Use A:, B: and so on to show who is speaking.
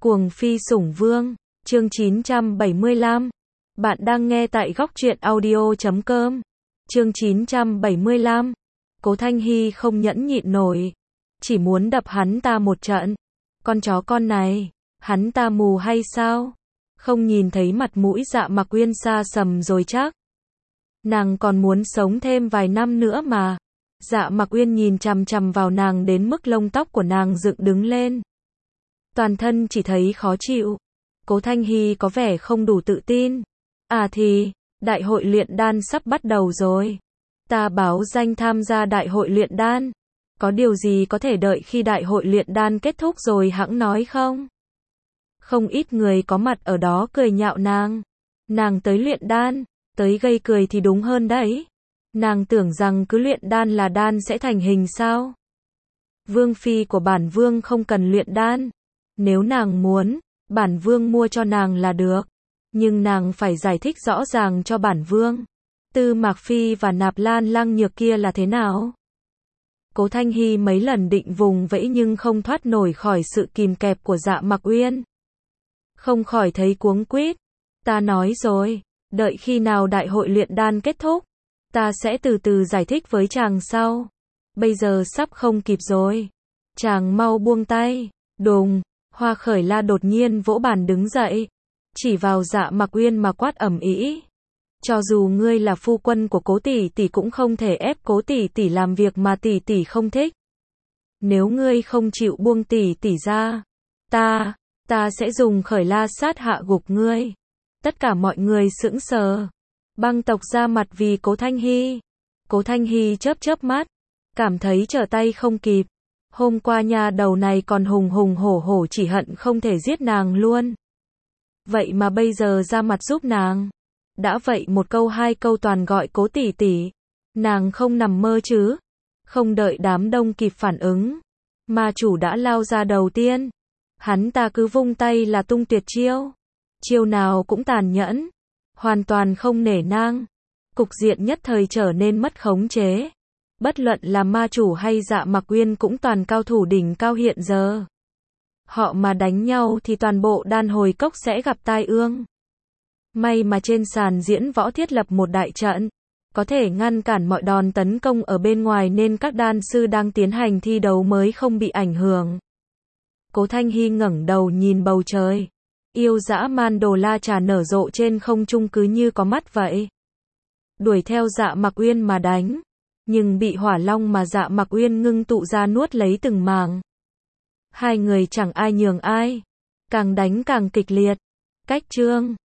A: Cuồng phi sủng vương, chương 975. Bạn đang nghe tại góc truyện audio.com. Chương 975. Cố Thanh Hy không nhẫn nhịn nổi, chỉ muốn đập hắn ta một trận. Con chó con này, hắn ta mù hay sao? Không nhìn thấy mặt mũi Dạ Mặc Uyên xa sầm rồi chắc. Nàng còn muốn sống thêm vài năm nữa mà. Dạ Mặc Uyên nhìn chằm chằm vào nàng đến mức lông tóc của nàng dựng đứng lên. Toàn thân chỉ thấy khó chịu. Cố Thanh Hy có vẻ không đủ tự tin. À thì, đại hội luyện đan sắp bắt đầu rồi. Ta báo danh tham gia đại hội luyện đan. Có điều gì có thể đợi khi đại hội luyện đan kết thúc rồi hẵng nói không? Không ít người có mặt ở đó cười nhạo nàng. Nàng tới luyện đan, tới gây cười thì đúng hơn đấy. Nàng tưởng rằng cứ luyện đan là đan sẽ thành hình sao? Vương phi của bản vương không cần luyện đan. Nếu nàng muốn, bản vương mua cho nàng là được. Nhưng nàng phải giải thích rõ ràng cho bản vương. Tư Mạc Phi và Nạp Lan Lăng Nhược kia là thế nào? Cố Thanh Hy mấy lần định vùng vẫy nhưng không thoát nổi khỏi sự kìm kẹp của Dạ Mặc Uyên. Không khỏi thấy cuống quýt. Ta nói rồi, đợi khi nào đại hội luyện đan kết thúc, ta sẽ từ từ giải thích với chàng sau. Bây giờ sắp không kịp rồi. Chàng mau buông tay. Đùng, Hoa Khởi La đột nhiên vỗ bàn đứng dậy, chỉ vào Dạ Mặc Uyên mà quát ầm ĩ. Cho dù ngươi là phu quân của Cố tỷ tỷ cũng không thể ép Cố tỷ tỷ làm việc mà tỷ tỷ không thích. Nếu ngươi không chịu buông tỷ tỷ ra, ta sẽ dùng Khởi La sát hạ gục ngươi. Tất cả mọi người sững sờ. Băng tộc ra mặt vì Cố Thanh Hy. Cố Thanh Hy chớp chớp mắt, cảm thấy trở tay không kịp. Hôm qua nha đầu này còn hùng hùng hổ hổ chỉ hận không thể giết nàng luôn. Vậy mà bây giờ ra mặt giúp nàng. Đã vậy một câu hai câu toàn gọi Cố tỷ tỷ. Nàng không nằm mơ chứ. Không đợi đám đông kịp phản ứng, ma chủ đã lao ra đầu tiên. Hắn ta cứ vung tay là tung tuyệt chiêu. Chiêu nào cũng tàn nhẫn, hoàn toàn không nể nang. Cục diện nhất thời trở nên mất khống chế. Bất luận là ma chủ hay Dạ Mặc Uyên cũng toàn cao thủ đỉnh cao hiện giờ. Họ mà đánh nhau thì toàn bộ đan hồi cốc sẽ gặp tai ương. May mà trên sàn diễn võ thiết lập một đại trận, có thể ngăn cản mọi đòn tấn công ở bên ngoài nên các đan sư đang tiến hành thi đấu mới không bị ảnh hưởng. Cố Thanh Hy ngẩng đầu nhìn bầu trời. Yêu dã man đồ la trà nở rộ trên không trung cứ như có mắt vậy. Đuổi theo Dạ Mặc Uyên mà đánh. Nhưng bị hỏa long mà Dạ Mặc Uyên ngưng tụ ra nuốt lấy từng mảng. Hai người chẳng ai nhường ai. Càng đánh càng kịch liệt. Cách chương